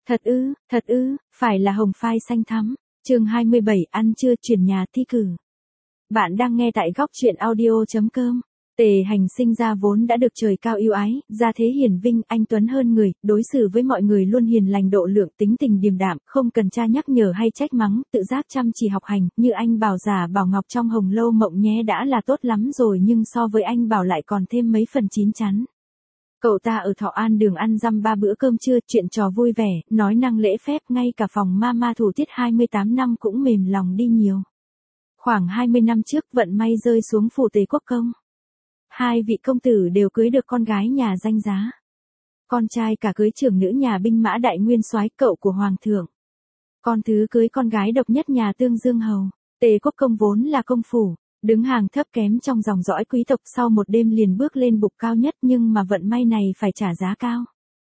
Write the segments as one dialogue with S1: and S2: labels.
S1: Thật ư, phải là hồng phai xanh thắm. Chương 27, ăn trưa chuyển nhà thi cử. Bạn đang nghe tại góc truyện audio.com. Tề Hành sinh ra vốn đã được trời cao yêu ái, gia thế hiển vinh, anh tuấn hơn người, đối xử với mọi người luôn hiền lành độ lượng, tính tình điềm đạm, không cần cha nhắc nhở hay trách mắng, tự giác chăm chỉ học hành, như anh Bảo Giả Bảo Ngọc trong Hồng Lâu Mộng nhé đã là tốt lắm rồi, nhưng so với anh Bảo lại còn thêm mấy phần chín chắn. Cậu ta ở Thọ An đường ăn dăm 3 bữa cơm trưa, chuyện trò vui vẻ, nói năng lễ phép, ngay cả phòng mama thủ tiết 28 năm cũng mềm lòng đi nhiều. Khoảng 20 năm trước vận may rơi xuống phủ Tề Quốc công. Hai vị công tử đều cưới được con gái nhà danh giá. Con trai cả cưới trưởng nữ nhà binh mã đại nguyên soái, cậu của hoàng thượng. Con thứ cưới con gái độc nhất nhà Tương Dương hầu. Tề Quốc công vốn là công phủ, đứng hàng thấp kém trong dòng dõi quý tộc, sau một đêm liền bước lên bục cao nhất, nhưng mà vận may này phải trả giá cao.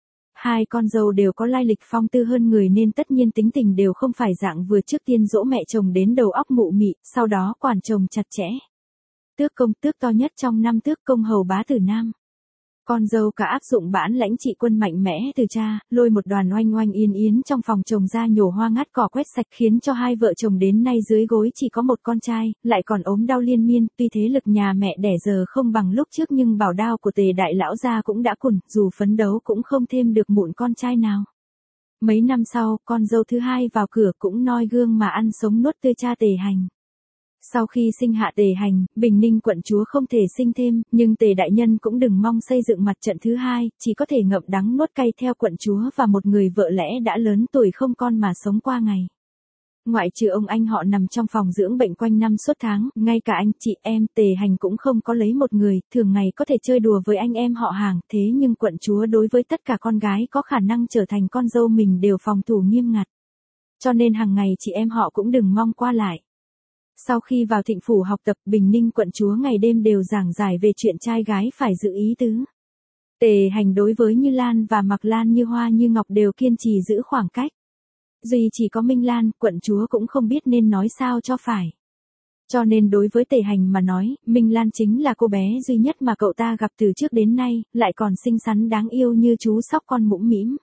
S1: Hai con dâu đều có lai lịch phong tư hơn người nên tất nhiên tính tình đều không phải dạng vừa, trước tiên dỗ mẹ chồng đến đầu óc mụ mị, sau đó quản chồng chặt chẽ. Tước công, tước to nhất trong năm tước công hầu bá tử Nam. Con dâu cả áp dụng bản lãnh trị quân mạnh mẽ từ cha, lôi một đoàn oanh oanh yên yến trong phòng chồng ra nhổ hoa ngắt cỏ quét sạch, khiến cho hai vợ chồng đến nay dưới gối chỉ có một con trai, lại còn ốm đau liên miên. Tuy thế lực nhà mẹ đẻ giờ không bằng lúc trước, nhưng bảo đao của Tề đại lão gia cũng đã cùn, dù phấn đấu cũng không thêm được mụn con trai nào. Mấy năm sau, con dâu thứ hai vào cửa cũng noi gương mà ăn sống nuốt tươi cha Tề Hành. Sau khi sinh hạ Tề Hành, Bình Ninh quận chúa không thể sinh thêm, nhưng Tề đại nhân cũng đừng mong xây dựng mặt trận thứ hai, chỉ có thể ngậm đắng nuốt cay theo quận chúa và một người vợ lẽ đã lớn tuổi không con mà sống qua ngày. Ngoại trừ ông anh họ nằm trong phòng dưỡng bệnh quanh năm suốt tháng, ngay cả anh chị em Tề Hành cũng không có lấy một người, thường ngày có thể chơi đùa với anh em họ hàng, thế nhưng quận chúa đối với tất cả con gái có khả năng trở thành con dâu mình đều phòng thủ nghiêm ngặt. Cho nên hàng ngày chị em họ cũng đừng mong qua lại. Sau khi vào Thịnh phủ học tập, Bình Ninh quận chúa ngày đêm đều giảng giải về chuyện trai gái phải giữ ý tứ. Tề Hành đối với Như Lan và Mạc Lan như hoa như ngọc đều kiên trì giữ khoảng cách. Duy chỉ có Minh Lan, quận chúa cũng không biết nên nói sao cho phải. Cho nên đối với Tề Hành mà nói, Minh Lan chính là cô bé duy nhất mà cậu ta gặp từ trước đến nay, lại còn xinh xắn đáng yêu như chú sóc con mũm mĩm.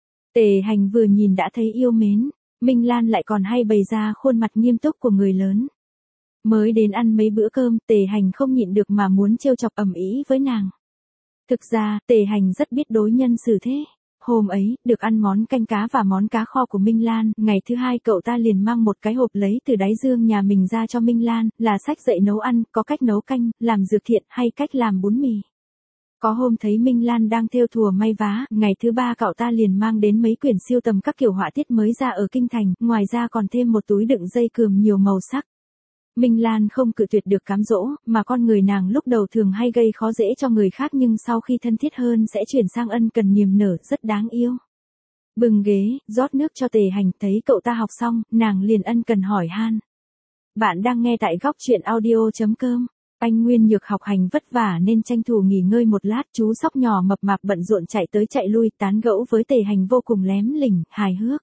S1: Tề Hành vừa nhìn đã thấy yêu mến, Minh Lan lại còn hay bày ra khuôn mặt nghiêm túc của người lớn. Mới đến ăn mấy bữa cơm, Tề Hành không nhịn được mà muốn trêu chọc ầm ĩ với nàng. Thực ra, Tề Hành rất biết đối nhân xử thế. Hôm ấy, được ăn món canh cá và món cá kho của Minh Lan, ngày thứ hai cậu ta liền mang một cái hộp lấy từ đáy giường nhà mình ra cho Minh Lan, là sách dạy nấu ăn, có cách nấu canh, làm dược thiện hay cách làm bún mì. Có hôm thấy Minh Lan đang thêu thùa may vá, ngày thứ ba cậu ta liền mang đến mấy quyển siêu tầm các kiểu họa tiết mới ra ở kinh thành, ngoài ra còn thêm một túi đựng dây cườm nhiều màu sắc. Minh Lan không cự tuyệt được cám dỗ, mà con người nàng lúc đầu thường hay gây khó dễ cho người khác, nhưng sau khi thân thiết hơn sẽ chuyển sang ân cần niềm nở, rất đáng yêu. Bưng ghế, rót nước cho Tề Hành, thấy cậu ta học xong, nàng liền ân cần hỏi han. Bạn đang nghe tại góc truyện audio.com. Anh Nguyên Nhược học hành vất vả nên tranh thủ nghỉ ngơi một lát, chú sóc nhỏ mập mạp bận rộn chạy tới chạy lui, tán gẫu với Tề Hành vô cùng lém lỉnh, hài hước.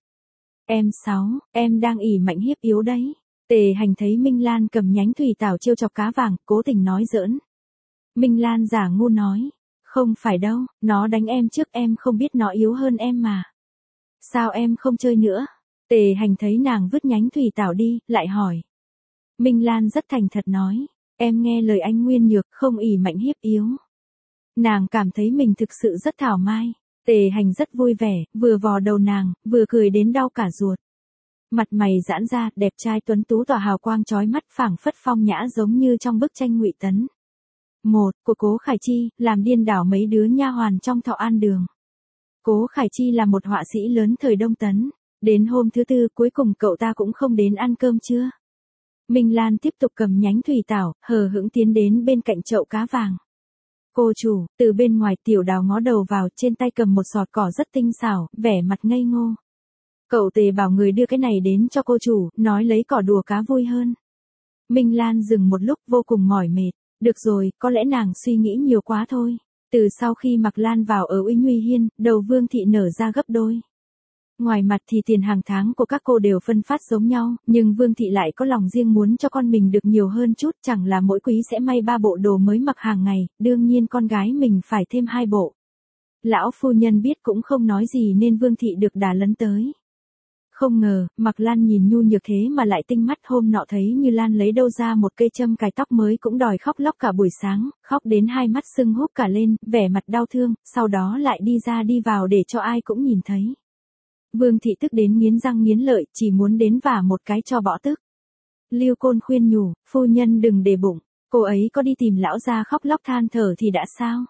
S1: Em đang ỉ mạnh hiếp yếu đấy. Tề Hành thấy Minh Lan cầm nhánh thủy tảo trêu chọc cá vàng, cố tình nói giỡn. Minh Lan giả ngu nói, không phải đâu, nó đánh em trước, em không biết nó yếu hơn em mà. Sao em không chơi nữa? Tề Hành thấy nàng vứt nhánh thủy tảo đi, lại hỏi. Minh Lan rất thành thật nói, em nghe lời anh Nguyên Nhược, không ỉ mạnh hiếp yếu. Nàng cảm thấy mình thực sự rất thảo mai. Tề Hành rất vui vẻ, vừa vò đầu nàng, vừa cười đến đau cả ruột. Mặt mày giãn ra, đẹp trai tuấn tú tỏa hào quang chói mắt, phảng phất phong nhã giống như trong bức tranh Ngụy Tấn. Của Cố Khải Chi, làm điên đảo mấy đứa nha hoàn trong Thọ An đường. Cố Khải Chi là một họa sĩ lớn thời Đông Tấn. Đến hôm thứ tư, cuối cùng cậu ta cũng không đến ăn cơm trưa. Minh Lan tiếp tục cầm nhánh thủy tảo, hờ hững tiến đến bên cạnh chậu cá vàng. Cô chủ, từ bên ngoài Tiểu Đào ngó đầu vào, trên tay cầm một sọt cỏ rất tinh xảo, vẻ mặt ngây ngô. Cậu Tề bảo người đưa cái này đến cho cô chủ, nói lấy cỏ đùa cá vui hơn. Minh Lan dừng một lúc vô cùng mỏi mệt. Được rồi, có lẽ nàng suy nghĩ nhiều quá thôi. Từ sau khi Mạc Lan vào ở Uy Nguy Hiên, đầu Vương thị nở ra gấp đôi. Ngoài mặt thì tiền hàng tháng của các cô đều phân phát giống nhau, nhưng Vương thị lại có lòng riêng muốn cho con mình được nhiều hơn chút, chẳng là mỗi quý sẽ may 3 bộ đồ mới mặc hàng ngày, đương nhiên con gái mình phải thêm 2 bộ. Lão phu nhân biết cũng không nói gì nên Vương thị được đà lấn tới. Không ngờ, Mạc Lan nhìn nhu nhược thế mà lại tinh mắt, hôm nọ thấy Như Lan lấy đâu ra một cây châm cài tóc mới cũng đòi khóc lóc cả buổi sáng, khóc đến hai mắt sưng húp cả lên, vẻ mặt đau thương, sau đó lại đi ra đi vào để cho ai cũng nhìn thấy. Vương thị tức đến nghiến răng nghiến lợi, chỉ muốn đến vả một cái cho bỏ tức. Lưu Côn khuyên nhủ, phu nhân đừng để bụng, cô ấy có đi tìm lão gia khóc lóc than thở thì đã sao?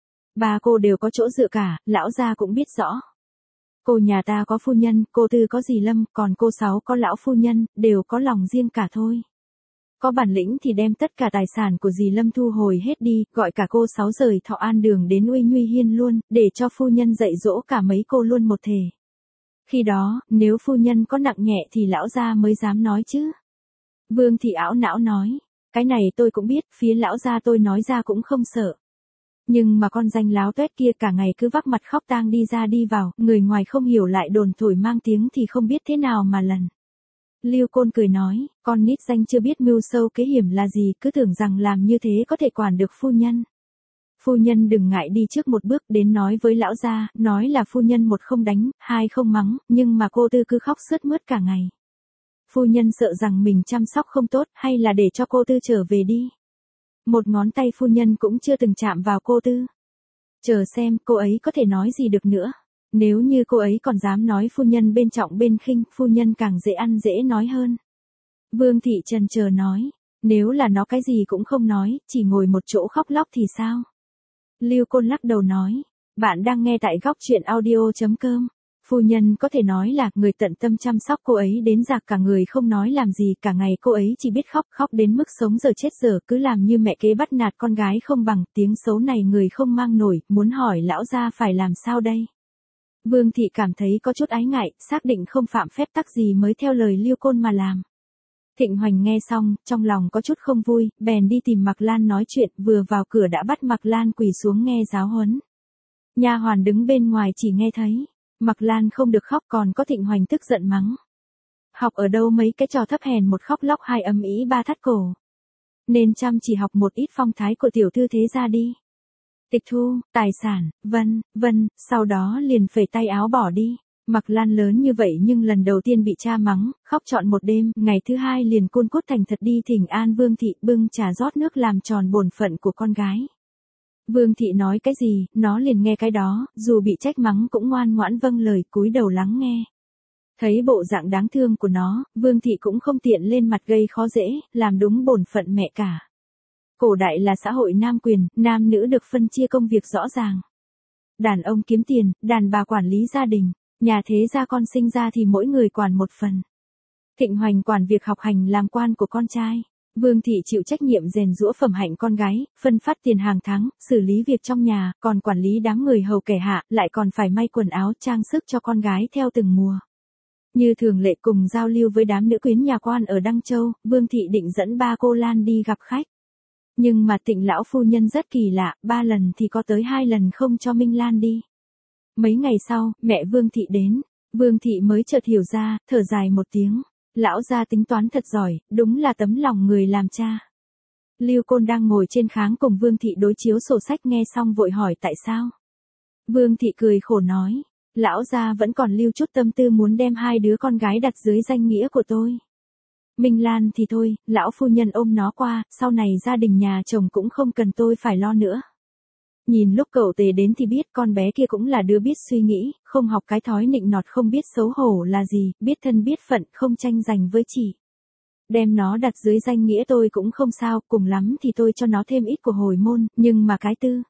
S1: Ba cô đều có chỗ dựa cả, lão gia cũng biết rõ. Cô nhà ta có phu nhân, cô Tư có dì Lâm, còn cô Sáu có lão phu nhân, đều có lòng riêng cả thôi. Có bản lĩnh thì đem tất cả tài sản của dì Lâm thu hồi hết đi, gọi cả cô Sáu rời Thọ An Đường đến Uy Nhuy Hiên luôn, để cho phu nhân dạy dỗ cả mấy cô luôn một thể. Khi đó, nếu phu nhân có nặng nhẹ thì lão gia mới dám nói chứ. Vương thị ảo não nói, cái này tôi cũng biết, phía lão gia tôi nói ra cũng không sợ. Nhưng mà con danh láo tuét kia cả ngày cứ vác mặt khóc tang đi ra đi vào, người ngoài không hiểu lại đồn thổi mang tiếng thì không biết thế nào mà lần. Lưu Côn cười nói, con nít danh chưa biết mưu sâu kế hiểm là gì, cứ tưởng rằng làm như thế có thể quản được phu nhân. Phu nhân đừng ngại đi trước một bước đến nói với lão gia, nói là phu nhân một không đánh, hai không mắng, nhưng mà cô Tư cứ khóc sướt mướt cả ngày. Phu nhân sợ rằng mình chăm sóc không tốt, hay là để cho cô Tư trở về đi. Một ngón tay phu nhân cũng chưa từng chạm vào cô Tư. Chờ xem cô ấy có thể nói gì được nữa. Nếu như cô ấy còn dám nói phu nhân bên trọng bên khinh, phu nhân càng dễ ăn dễ nói hơn. Vương thị chần chờ nói, nếu là nó cái gì cũng không nói, chỉ ngồi một chỗ khóc lóc thì sao? Lưu Côn lắc đầu nói, bạn đang nghe tại góc truyện audio.com. Phu nhân có thể nói là người tận tâm chăm sóc cô ấy đến già cả người không nói làm gì, cả ngày cô ấy chỉ biết khóc, khóc đến mức sống giờ chết giờ, cứ làm như mẹ kế bắt nạt con gái không bằng, tiếng xấu này người không mang nổi, muốn hỏi lão gia phải làm sao đây? Vương thị cảm thấy có chút ái ngại, xác định không phạm phép tắc gì mới theo lời Lưu Côn mà làm. Thịnh Hoành nghe xong, trong lòng có chút không vui, bèn đi tìm Mạc Lan nói chuyện, vừa vào cửa đã bắt Mạc Lan quỳ xuống nghe giáo huấn. Nha hoàn đứng bên ngoài chỉ nghe thấy. Mạc Lan không được khóc, còn có Thịnh Hoành tức giận mắng. Học ở đâu mấy cái trò thấp hèn, một khóc lóc hai ầm ĩ ba thắt cổ. Nên chăm chỉ học một ít phong thái của tiểu thư thế gia đi. Tịch thu, tài sản, vân, sau đó liền phẩy tay áo bỏ đi. Mạc Lan lớn như vậy nhưng lần đầu tiên bị cha mắng, khóc trọn một đêm, ngày thứ hai liền cun cút thành thật đi thỉnh an Vương thị, bưng trà rót nước làm tròn bổn phận của con gái. Vương thị nói cái gì, nó liền nghe cái đó, dù bị trách mắng cũng ngoan ngoãn vâng lời, cúi đầu lắng nghe. Thấy bộ dạng đáng thương của nó, Vương thị cũng không tiện lên mặt gây khó dễ, làm đúng bổn phận mẹ cả. Cổ đại là xã hội nam quyền, nam nữ được phân chia công việc rõ ràng. Đàn ông kiếm tiền, đàn bà quản lý gia đình, nhà thế gia con sinh ra thì mỗi người quản một phần. Thịnh Hoành quản việc học hành làm quan của con trai. Vương thị chịu trách nhiệm rèn giũa phẩm hạnh con gái, phân phát tiền hàng tháng, xử lý việc trong nhà, còn quản lý đám người hầu kẻ hạ, lại còn phải may quần áo trang sức cho con gái theo từng mùa. Như thường lệ cùng giao lưu với đám nữ quyến nhà quan ở Đăng Châu, Vương thị định dẫn ba cô Lan đi gặp khách. Nhưng mà Tịnh lão phu nhân rất kỳ lạ, 3 lần thì có tới 2 lần không cho Minh Lan đi. Mấy ngày sau, mẹ Vương thị đến, Vương thị mới chợt hiểu ra, thở dài một tiếng. Lão gia tính toán thật giỏi, đúng là tấm lòng người làm cha. Lưu Côn đang ngồi trên kháng cùng Vương thị đối chiếu sổ sách nghe xong vội hỏi tại sao. Vương thị cười khổ nói, lão gia vẫn còn lưu chút tâm tư muốn đem 2 đứa con gái đặt dưới danh nghĩa của tôi. Minh Lan thì thôi, lão phu nhân ôm nó qua, sau này gia đình nhà chồng cũng không cần tôi phải lo nữa. Nhìn lúc cậu Tề đến thì biết con bé kia cũng là đứa biết suy nghĩ, không học cái thói nịnh nọt không biết xấu hổ là gì, biết thân biết phận, không tranh giành với chị. Đem nó đặt dưới danh nghĩa tôi cũng không sao, cùng lắm thì tôi cho nó thêm ít của hồi môn, nhưng mà cái tư.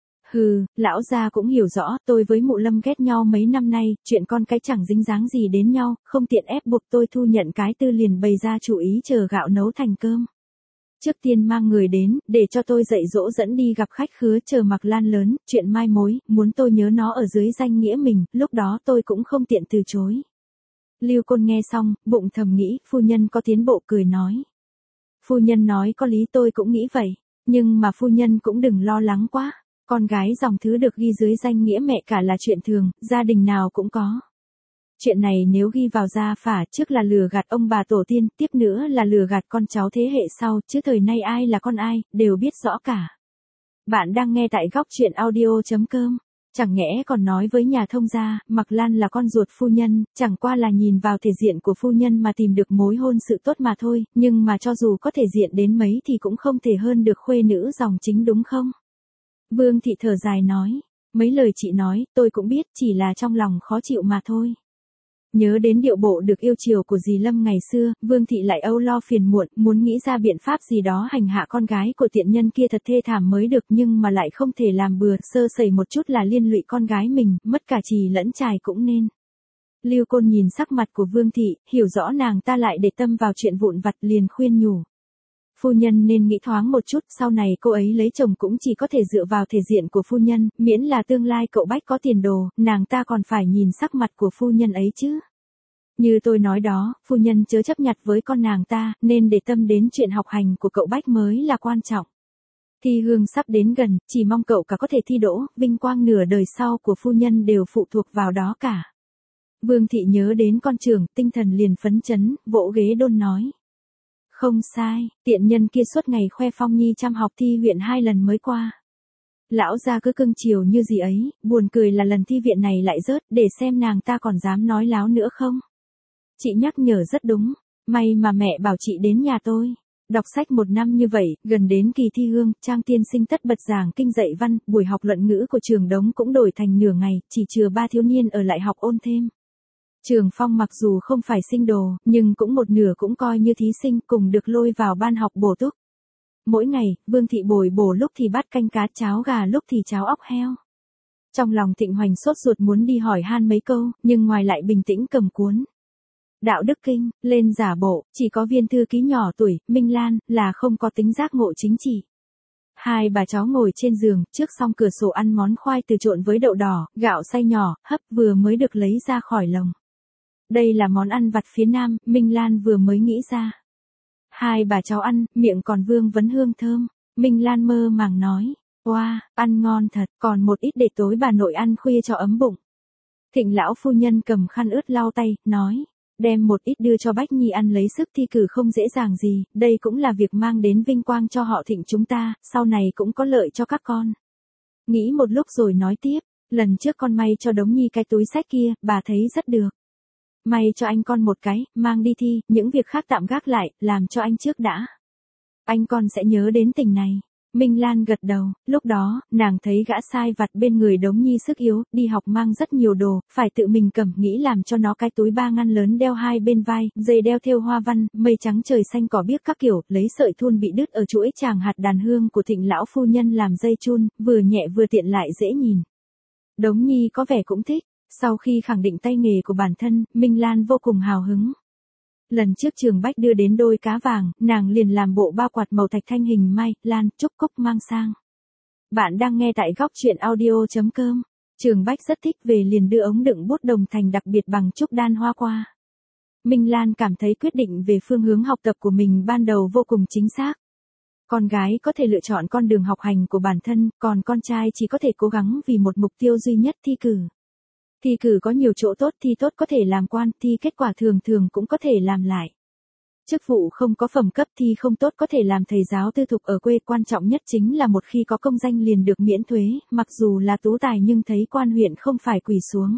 S1: Hừ, lão gia cũng hiểu rõ, tôi với mụ Lâm ghét nhau mấy năm nay, chuyện con cái chẳng dính dáng gì đến nhau, không tiện ép buộc tôi thu nhận cái tư liền bày ra chủ ý chờ gạo nấu thành cơm. Trước tiên mang người đến, để cho tôi dạy dỗ dẫn đi gặp khách khứa chờ Mạc Lan lớn, chuyện mai mối, muốn tôi nhớ nó ở dưới danh nghĩa mình, lúc đó tôi cũng không tiện từ chối. Lưu Côn nghe xong, bụng thầm nghĩ, phu nhân có tiến bộ cười nói. Phu nhân nói có lý tôi cũng nghĩ vậy, nhưng mà phu nhân cũng đừng lo lắng quá, con gái dòng thứ được ghi dưới danh nghĩa mẹ cả là chuyện thường, gia đình nào cũng có. Chuyện này nếu ghi vào gia phả trước là lừa gạt ông bà tổ tiên, tiếp nữa là lừa gạt con cháu thế hệ sau, chứ thời nay ai là con ai, đều biết rõ cả. Bạn đang nghe tại góc truyện audio.com. Chẳng nhẽ còn nói với nhà thông gia, Mạc Lan là con ruột phu nhân, chẳng qua là nhìn vào thể diện của phu nhân mà tìm được mối hôn sự tốt mà thôi, nhưng mà cho dù có thể diện đến mấy thì cũng không thể hơn được khuê nữ dòng chính đúng không? Vương thị thở dài nói, mấy lời chị nói, tôi cũng biết, chỉ là trong lòng khó chịu mà thôi. Nhớ đến điệu bộ được yêu chiều của dì Lâm ngày xưa, Vương thị lại âu lo phiền muộn, muốn nghĩ ra biện pháp gì đó hành hạ con gái của tiện nhân kia thật thê thảm mới được, nhưng mà lại không thể làm bừa, sơ sẩy một chút là liên lụy con gái mình, mất cả chì lẫn chài cũng nên. Lưu Côn nhìn sắc mặt của Vương thị, hiểu rõ nàng ta lại để tâm vào chuyện vụn vặt, liền khuyên nhủ. Phu nhân nên nghĩ thoáng một chút, sau này cô ấy lấy chồng cũng chỉ có thể dựa vào thể diện của phu nhân, miễn là tương lai cậu Bách có tiền đồ, nàng ta còn phải nhìn sắc mặt của phu nhân ấy chứ. Như tôi nói đó, phu nhân chớ chấp nhặt với con nàng ta, nên để tâm đến chuyện học hành của cậu Bách mới là quan trọng. Thi hương sắp đến gần, chỉ mong cậu cả có thể thi đỗ, vinh quang nửa đời sau của phu nhân đều phụ thuộc vào đó cả. Vương thị nhớ đến con trưởng, tinh thần liền phấn chấn, vỗ ghế đôn nói. Không sai, tiện nhân kia suốt ngày khoe Phong Nhi chăm học thi huyện 2 lần mới qua. Lão gia cứ cưng chiều như gì ấy, buồn cười là lần thi viện này lại rớt, để xem nàng ta còn dám nói láo nữa không. Chị nhắc nhở rất đúng, may mà mẹ bảo chị đến nhà tôi. Đọc sách 1 năm như vậy, gần đến kỳ thi hương, Trang tiên sinh tất bật giảng kinh dạy văn, buổi học luận ngữ của trường Đống cũng đổi thành nửa ngày, chỉ chừa 3 thiếu niên ở lại học ôn thêm. Trường Phong mặc dù không phải sinh đồ, nhưng cũng một nửa cũng coi như thí sinh, cùng được lôi vào ban học bổ túc. Mỗi ngày, Vương thị bồi bổ lúc thì bát canh cá cháo gà lúc thì cháo óc heo. Trong lòng Thịnh Hoành sốt ruột muốn đi hỏi han mấy câu, nhưng ngoài lại bình tĩnh cầm cuốn Đạo đức kinh, lên giả bộ, chỉ có viên thư ký nhỏ tuổi, Minh Lan, là không có tính giác ngộ chính trị. Hai bà cháu ngồi trên giường, trước song cửa sổ ăn món khoai từ trộn với đậu đỏ, gạo xay nhỏ, hấp vừa mới được lấy ra khỏi lồng. Đây là món ăn vặt phía Nam, Minh Lan vừa mới nghĩ ra. Hai bà cháu ăn, miệng còn vương vấn hương thơm. Minh Lan mơ màng nói, wow, ăn ngon thật, còn một ít để tối bà nội ăn khuya cho ấm bụng. Thịnh lão phu nhân cầm khăn ướt lau tay, nói, đem một ít đưa cho Bách Nhi ăn lấy sức thi cử không dễ dàng gì, đây cũng là việc mang đến vinh quang cho họ Thịnh chúng ta, sau này cũng có lợi cho các con. Nghĩ một lúc rồi nói tiếp, lần trước con may cho Đống Nhi cái túi xách kia, bà thấy rất được. May cho anh con một cái, mang đi thi, những việc khác tạm gác lại, làm cho anh trước đã. Anh con sẽ nhớ đến tình này. Minh Lan gật đầu, lúc đó, nàng thấy gã sai vặt bên người Đống Nhi sức yếu, đi học mang rất nhiều đồ, phải tự mình cầm, nghĩ làm cho nó cái túi 3 ngăn lớn đeo 2 bên vai, dây đeo thêu hoa văn, mây trắng trời xanh cỏ biếc các kiểu, lấy sợi thun bị đứt ở chuỗi tràng hạt đàn hương của Thịnh lão phu nhân làm dây chun, vừa nhẹ vừa tiện lại dễ nhìn. Đống Nhi có vẻ cũng thích. Sau khi khẳng định tay nghề của bản thân, Minh Lan vô cùng hào hứng. Lần trước Trường Bách đưa đến đôi cá vàng, nàng liền làm bộ bao quạt màu thạch thanh hình mai, lan, trúc cúc mang sang. Bạn đang nghe tại góc truyện audio.com. Trường Bách rất thích về liền đưa ống đựng bút đồng thành đặc biệt bằng trúc đan hoa qua. Minh Lan cảm thấy quyết định về phương hướng học tập của mình ban đầu vô cùng chính xác. Con gái có thể lựa chọn con đường học hành của bản thân, còn con trai chỉ có thể cố gắng vì một mục tiêu duy nhất thi cử. Thi cử có nhiều chỗ tốt, thi tốt có thể làm quan, thi kết quả thường thường cũng có thể làm lại. Chức vụ không có phẩm cấp, thi không tốt có thể làm thầy giáo tư thục ở quê, quan trọng nhất chính là một khi có công danh liền được miễn thuế, mặc dù là tú tài nhưng thấy quan huyện không phải quỳ xuống.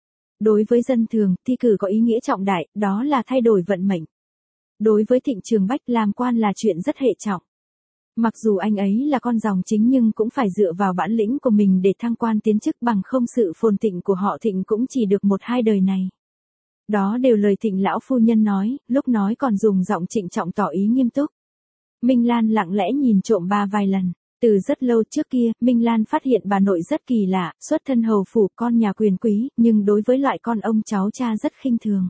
S1: Đối với dân thường, thi cử có ý nghĩa trọng đại, đó là thay đổi vận mệnh. Đối với Thịnh Trường Bách, làm quan là chuyện rất hệ trọng. Mặc dù anh ấy là con dòng chính nhưng cũng phải dựa vào bản lĩnh của mình để thăng quan tiến chức, bằng không sự phồn thịnh của họ Thịnh cũng chỉ được 1-2 đời này. Đó đều lời Thịnh lão phu nhân nói, lúc nói còn dùng giọng trịnh trọng tỏ ý nghiêm túc. Minh Lan lặng lẽ nhìn trộm bà vài lần. Từ rất lâu trước kia, Minh Lan phát hiện bà nội rất kỳ lạ, xuất thân hầu phủ, con nhà quyền quý, nhưng đối với loại con ông cháu cha rất khinh thường.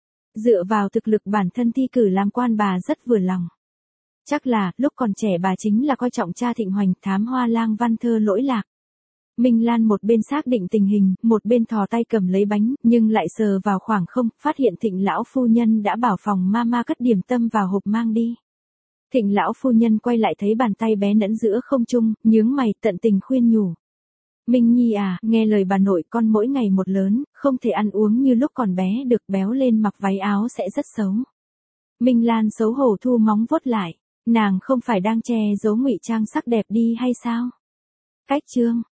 S1: Dựa vào thực lực bản thân thi cử làm quan bà rất vừa lòng. Chắc là, lúc còn trẻ bà chính là coi trọng cha Thịnh Hoành, thám hoa lang văn thơ lỗi lạc. Minh Lan một bên xác định tình hình, một bên thò tay cầm lấy bánh, nhưng lại sờ vào khoảng không, phát hiện Thịnh lão phu nhân đã bảo phòng mama cất điểm tâm vào hộp mang đi. Thịnh lão phu nhân quay lại thấy bàn tay bé nẫn giữa không trung, nhướng mày tận tình khuyên nhủ. Minh Nhi à, nghe lời bà nội, con mỗi ngày một lớn, không thể ăn uống như lúc còn bé được, béo lên mặc váy áo sẽ rất xấu. Minh Lan xấu hổ thu móng vuốt lại. Nàng không phải đang che giấu ngụy trang sắc đẹp đi hay sao? Cách chương